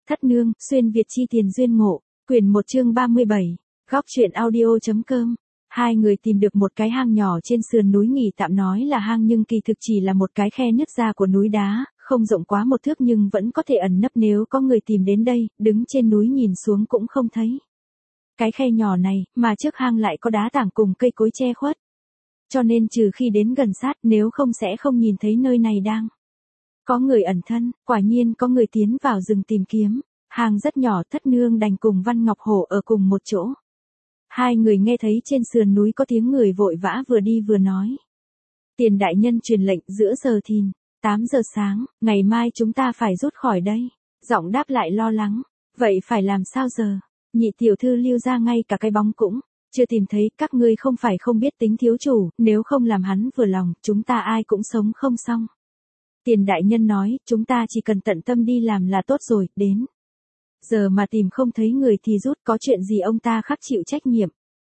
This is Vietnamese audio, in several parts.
Thất nương, xuyên Việt chi tiền duyên ngộ, quyển 1 chương 37, góc truyện audio.com. Hai người tìm được một cái hang nhỏ trên sườn núi nghỉ tạm, nói là hang nhưng kỳ thực chỉ là một cái khe nứt ra của núi đá, không rộng quá 1 thước nhưng vẫn có thể ẩn nấp, nếu có người tìm đến đây, đứng trên núi nhìn xuống cũng không thấy. Cái khe nhỏ này, mà trước hang lại có đá tảng cùng cây cối che khuất. Cho nên trừ khi đến gần sát, nếu không sẽ không nhìn thấy nơi này đang có người ẩn thân. Quả nhiên có người tiến vào rừng tìm kiếm. Hang rất nhỏ, Thất nương đành cùng Văn Ngọc Hổ ở cùng một chỗ. Hai người nghe thấy trên sườn núi có tiếng người vội vã vừa đi vừa nói. Tiền đại nhân truyền lệnh giữa giờ thìn, 8 giờ sáng, ngày mai chúng ta phải rút khỏi đây. Giọng đáp lại lo lắng. Vậy phải làm sao giờ? Nhị tiểu thư Lưu ra ngay cả cái bóng cũng chưa tìm thấy. Các ngươi không phải không biết tính thiếu chủ, nếu không làm hắn vừa lòng, chúng ta ai cũng sống không xong. Tiền đại nhân nói, chúng ta chỉ cần tận tâm đi làm là tốt rồi, đến giờ mà tìm không thấy người thì rút, có chuyện gì ông ta khắc chịu trách nhiệm.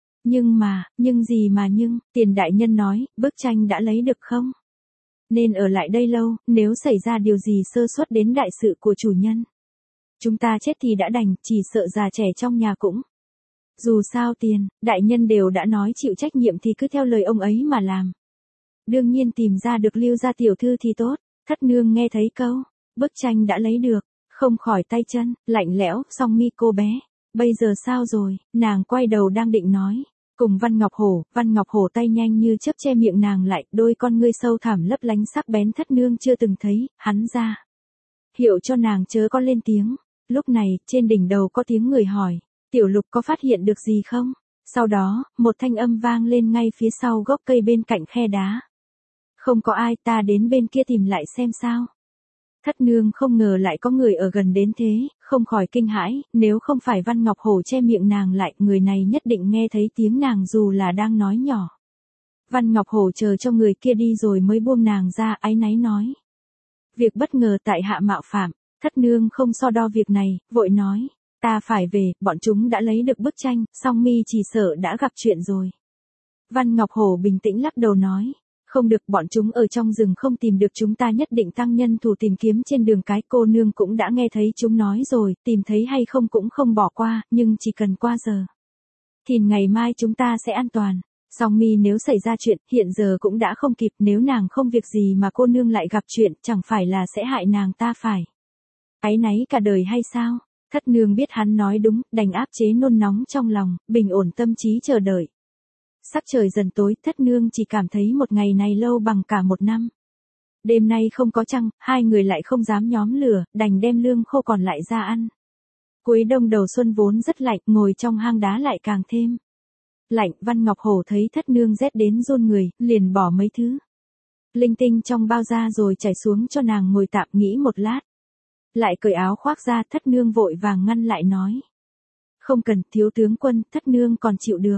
Nhưng gì mà nhưng, tiền đại nhân nói, bức tranh đã lấy được không? Nên ở lại đây lâu, nếu xảy ra điều gì sơ suất đến đại sự của chủ nhân. Chúng ta chết thì đã đành, chỉ sợ già trẻ trong nhà cũng. Dù sao tiền, đại nhân đều đã nói chịu trách nhiệm thì cứ theo lời ông ấy mà làm. Đương nhiên tìm ra được Lưu gia tiểu thư thì tốt. Thất nương nghe thấy câu, bức tranh đã lấy được, không khỏi tay chân, lạnh lẽo, song mi cô bé. Bây giờ sao rồi, nàng quay đầu đang định nói. Cùng Văn Ngọc Hổ tay nhanh như chớp che miệng nàng lại, đôi con ngươi sâu thẳm lấp lánh sắc bén. Thất nương chưa từng thấy, hắn ra hiệu cho nàng chớ có lên tiếng. Lúc này, trên đỉnh đầu có tiếng người hỏi, tiểu lục có phát hiện được gì không? Sau đó, một thanh âm vang lên ngay phía sau gốc cây bên cạnh khe đá. Không có ai, ta đến bên kia tìm lại xem sao. Thất nương không ngờ lại có người ở gần đến thế, không khỏi kinh hãi, nếu không phải Văn Ngọc Hổ che miệng nàng lại, người này nhất định nghe thấy tiếng nàng dù là đang nói nhỏ. Văn Ngọc Hổ chờ cho người kia đi rồi mới buông nàng ra, áy náy nói. Việc bất ngờ tại hạ mạo phạm. Thất nương không so đo việc này, vội nói, ta phải về, bọn chúng đã lấy được bức tranh, song mi chỉ sợ đã gặp chuyện rồi. Văn Ngọc Hổ bình tĩnh lắc đầu nói, không được, bọn chúng ở trong rừng không tìm được chúng ta nhất định tăng nhân thủ tìm kiếm trên đường cái. Cô nương cũng đã nghe thấy chúng nói rồi, tìm thấy hay không cũng không bỏ qua, nhưng chỉ cần qua giờ thì ngày mai chúng ta sẽ an toàn. Song mi nếu xảy ra chuyện, hiện giờ cũng đã không kịp, nếu nàng không việc gì mà cô nương lại gặp chuyện, chẳng phải là sẽ hại nàng ta phải áy náy cả đời hay sao? Thất nương biết hắn nói đúng, đành áp chế nôn nóng trong lòng, bình ổn tâm trí chờ đợi. Sắc trời dần tối, thất nương chỉ cảm thấy một ngày này lâu bằng cả 1 năm. Đêm nay không có trăng, hai người lại không dám nhóm lửa, đành đem lương khô còn lại ra ăn. Cuối đông đầu xuân vốn rất lạnh, ngồi trong hang đá lại càng thêm lạnh. Văn Ngọc Hổ thấy thất nương rét đến run người, liền bỏ mấy thứ linh tinh trong bao ra rồi trải xuống cho nàng ngồi tạm nghĩ một lát. Lại cởi áo khoác ra, thất nương vội vàng ngăn lại nói. Không cần, thiếu tướng quân, thất nương còn chịu được.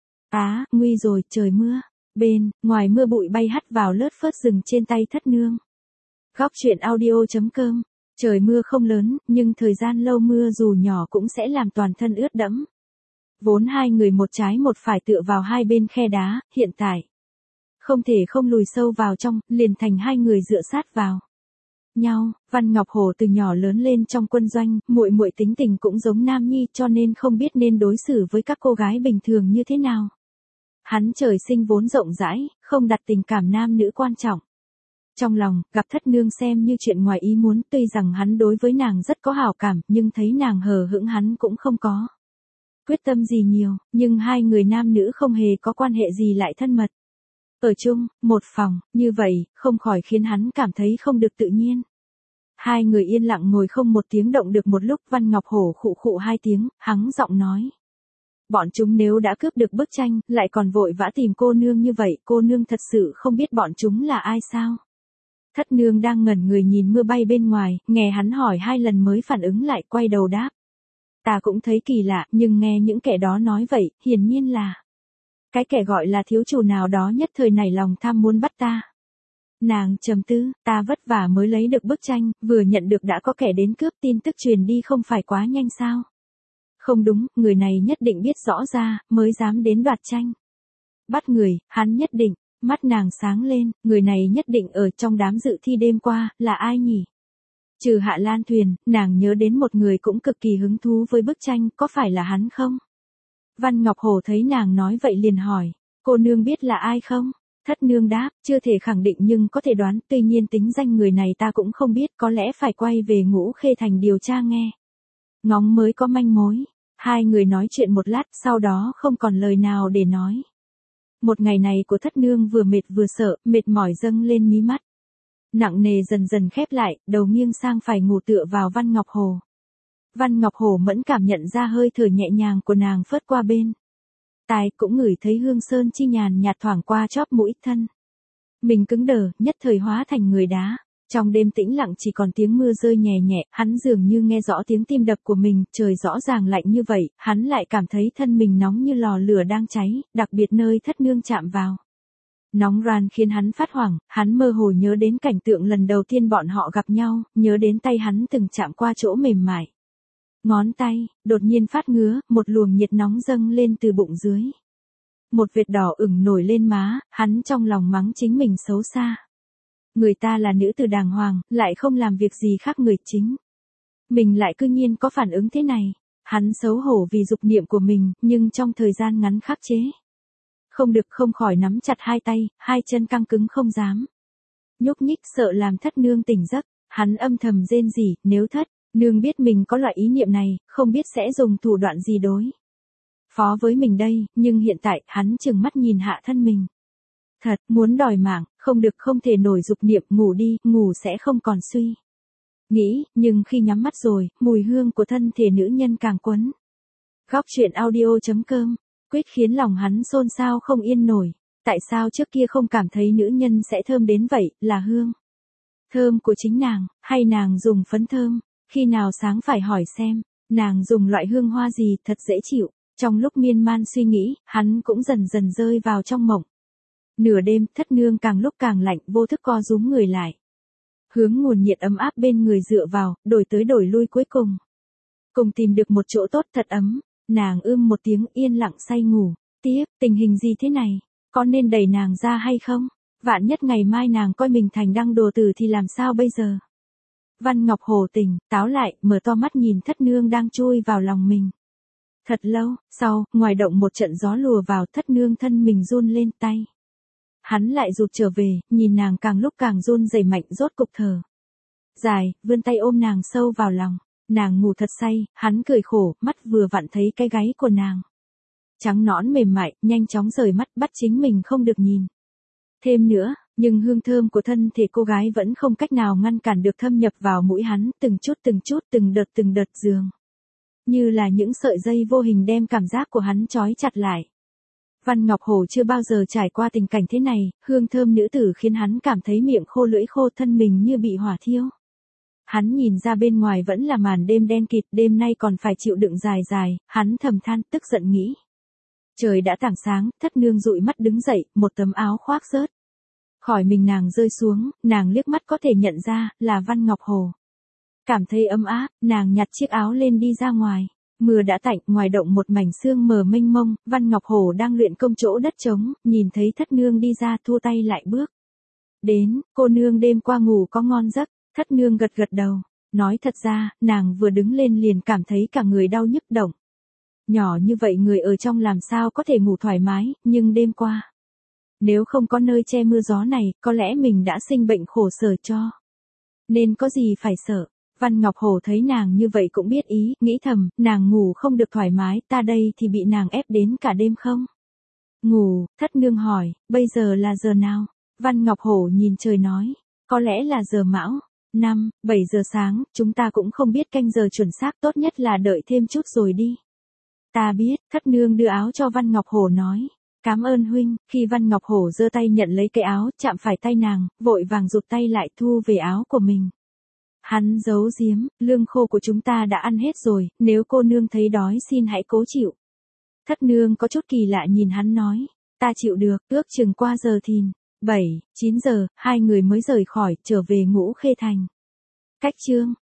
Nguy rồi, trời mưa. Bên, ngoài mưa bụi bay hắt vào lướt phớt rừng trên tay thất nương. Góc truyện audio.com. Trời mưa không lớn, nhưng thời gian lâu mưa dù nhỏ cũng sẽ làm toàn thân ướt đẫm. Vốn hai người một trái một phải tựa vào hai bên khe đá, hiện tại không thể không lùi sâu vào trong, liền thành hai người dựa sát vào nhau. Văn Ngọc Hổ từ nhỏ lớn lên trong quân doanh, muội muội tính tình cũng giống Nam Nhi, cho nên không biết nên đối xử với các cô gái bình thường như thế nào. Hắn trời sinh vốn rộng rãi, không đặt tình cảm nam nữ quan trọng trong lòng, gặp thất nương xem như chuyện ngoài ý muốn. Tuy rằng hắn đối với nàng rất có hảo cảm, nhưng thấy nàng hờ hững hắn cũng không có quyết tâm gì nhiều, nhưng hai người nam nữ không hề có quan hệ gì lại thân mật. Ở chung, một phòng, như vậy, không khỏi khiến hắn cảm thấy không được tự nhiên. Hai người yên lặng ngồi không một tiếng động được một lúc. Văn Ngọc Hổ khụ khụ 2 tiếng, hắng giọng nói. Bọn chúng nếu đã cướp được bức tranh, lại còn vội vã tìm cô nương như vậy, cô nương thật sự không biết bọn chúng là ai sao? Thất nương đang ngẩn người nhìn mưa bay bên ngoài, nghe hắn hỏi 2 lần mới phản ứng lại, quay đầu đáp. Ta cũng thấy kỳ lạ, nhưng nghe những kẻ đó nói vậy, hiển nhiên là cái kẻ gọi là thiếu chủ nào đó nhất thời nảy lòng tham muốn bắt ta. Nàng trầm tư, ta vất vả mới lấy được bức tranh, vừa nhận được đã có kẻ đến cướp, tin tức truyền đi không phải quá nhanh sao? Không đúng, người này nhất định biết rõ ra, mới dám đến đoạt tranh. Bắt người, hắn nhất định. Mắt nàng sáng lên, người này nhất định ở trong đám dự thi đêm qua, là ai nhỉ? Trừ Hạ Lan Thuyền, nàng nhớ đến một người cũng cực kỳ hứng thú với bức tranh, có phải là hắn không? Văn Ngọc Hổ thấy nàng nói vậy liền hỏi, cô nương biết là ai không? Thất nương đáp, chưa thể khẳng định nhưng có thể đoán, tuy nhiên tính danh người này ta cũng không biết, có lẽ phải quay về Ngũ Khê Thành điều tra nghe. Ngóng mới có manh mối. Hai người nói chuyện một lát, sau đó không còn lời nào để nói. Một ngày này của thất nương vừa mệt vừa sợ, mệt mỏi dâng lên mí mắt. Nặng nề dần dần khép lại, đầu nghiêng sang phải ngủ tựa vào Văn Ngọc Hổ. Văn Ngọc Hổ mẫn cảm nhận ra hơi thở nhẹ nhàng của nàng phớt qua bên tai, cũng ngửi thấy hương sơn chi nhàn nhạt thoảng qua chóp mũi thân. Mình cứng đờ, nhất thời hóa thành người đá. Trong đêm tĩnh lặng chỉ còn tiếng mưa rơi nhẹ nhẹ, hắn dường như nghe rõ tiếng tim đập của mình, trời rõ ràng lạnh như vậy, hắn lại cảm thấy thân mình nóng như lò lửa đang cháy, đặc biệt nơi thất nương chạm vào. Nóng ran khiến hắn phát hoảng, hắn mơ hồ nhớ đến cảnh tượng lần đầu tiên bọn họ gặp nhau, nhớ đến tay hắn từng chạm qua chỗ mềm mại. Ngón tay, đột nhiên phát ngứa, một luồng nhiệt nóng dâng lên từ bụng dưới. Một vệt đỏ ửng nổi lên má, hắn trong lòng mắng chính mình xấu xa. Người ta là nữ tử đàng hoàng, lại không làm việc gì khác người chính. Mình lại cư nhiên có phản ứng thế này. Hắn xấu hổ vì dục niệm của mình, nhưng trong thời gian ngắn khắc chế. Không được, không khỏi nắm chặt hai tay, hai chân căng cứng không dám nhúc nhích, sợ làm thất nương tỉnh giấc. Hắn âm thầm rên rỉ, nếu thất nương biết mình có loại ý niệm này, không biết sẽ dùng thủ đoạn gì đối phó với mình đây, nhưng hiện tại, hắn chừng mắt nhìn hạ thân mình. Thật, muốn đòi mạng, không được, không thể nổi dục niệm, ngủ đi, ngủ sẽ không còn suy nghĩ, nhưng khi nhắm mắt rồi, mùi hương của thân thể nữ nhân càng quấn. Góc truyện audio.com, quyết khiến lòng hắn xôn xao không yên nổi. Tại sao trước kia không cảm thấy nữ nhân sẽ thơm đến vậy, là hương thơm của chính nàng, hay nàng dùng phấn thơm? Khi nào sáng phải hỏi xem, nàng dùng loại hương hoa gì thật dễ chịu. Trong lúc miên man suy nghĩ, hắn cũng dần dần rơi vào trong mộng. Nửa đêm, thất nương càng lúc càng lạnh, vô thức co rúm người lại. Hướng nguồn nhiệt ấm áp bên người dựa vào, đổi tới đổi lui cuối cùng. Cùng tìm được một chỗ tốt thật ấm, nàng một tiếng yên lặng say ngủ. Tiếp, tình hình gì thế này? Có nên đẩy nàng ra hay không? Vạn nhất ngày mai nàng coi mình thành đăng đồ tử thì làm sao bây giờ? Văn Ngọc Hổ tỉnh, táo lại, mở to mắt nhìn thất nương đang chui vào lòng mình. Thật lâu, sau, ngoài động một trận gió lùa vào, thất nương thân mình run lên tay. Hắn lại rụt trở về, nhìn nàng càng lúc càng run rẩy mạnh, rốt cục thở dài, vươn tay ôm nàng sâu vào lòng. Nàng ngủ thật say, hắn cười khổ, mắt vừa vặn thấy cái gáy của nàng. Trắng nõn mềm mại, nhanh chóng rời mắt, bắt chính mình không được nhìn thêm nữa, nhưng hương thơm của thân thể cô gái vẫn không cách nào ngăn cản được thâm nhập vào mũi hắn, từng chút, từng đợt dường như là những sợi dây vô hình đem cảm giác của hắn trói chặt lại. Văn Ngọc Hổ chưa bao giờ trải qua tình cảnh thế này, hương thơm nữ tử khiến hắn cảm thấy miệng khô lưỡi khô, thân mình như bị hỏa thiêu. Hắn nhìn ra bên ngoài vẫn là màn đêm đen kịt, đêm nay còn phải chịu đựng dài, hắn thầm than, tức giận nghĩ. Trời đã tảng sáng, thất nương dụi mắt đứng dậy, một tấm áo khoác rớt khỏi mình nàng rơi xuống, nàng liếc mắt có thể nhận ra, là Văn Ngọc Hổ. Cảm thấy ấm áp, nàng nhặt chiếc áo lên đi ra ngoài. Mưa đã tạnh, ngoài động một mảnh sương mờ mênh mông, Văn Ngọc Hổ đang luyện công chỗ đất trống, nhìn thấy thất nương đi ra, thua tay lại bước đến. Cô nương đêm qua ngủ có ngon giấc? Thất nương gật đầu. Nói thật ra, nàng vừa đứng lên liền cảm thấy cả người đau nhức động. Nhỏ như vậy người ở trong làm sao có thể ngủ thoải mái, nhưng đêm qua, nếu không có nơi che mưa gió này, có lẽ mình đã sinh bệnh khổ sở cho. Nên có gì phải sợ. Văn Ngọc Hổ thấy nàng như vậy cũng biết ý, nghĩ thầm, nàng ngủ không được thoải mái, ta đây thì bị nàng ép đến cả đêm không? Ngủ, thất nương hỏi, bây giờ là giờ nào? Văn Ngọc Hổ nhìn trời nói, có lẽ là giờ mão, 7 giờ sáng, chúng ta cũng không biết canh giờ chuẩn xác, tốt nhất là đợi thêm chút rồi đi. Ta biết, thất nương đưa áo cho Văn Ngọc Hổ nói. Cảm ơn huynh. Khi Văn Ngọc Hổ giơ tay nhận lấy cái áo, chạm phải tay nàng, vội vàng rụt tay lại thu về áo của mình. Hắn giấu giếm, lương khô của chúng ta đã ăn hết rồi, nếu cô nương thấy đói xin hãy cố chịu. Thất nương có chút kỳ lạ nhìn hắn nói, ta chịu được, ước chừng qua giờ thìn, 7, 9 giờ, hai người mới rời khỏi, trở về Ngũ Khê Thành. Cách chương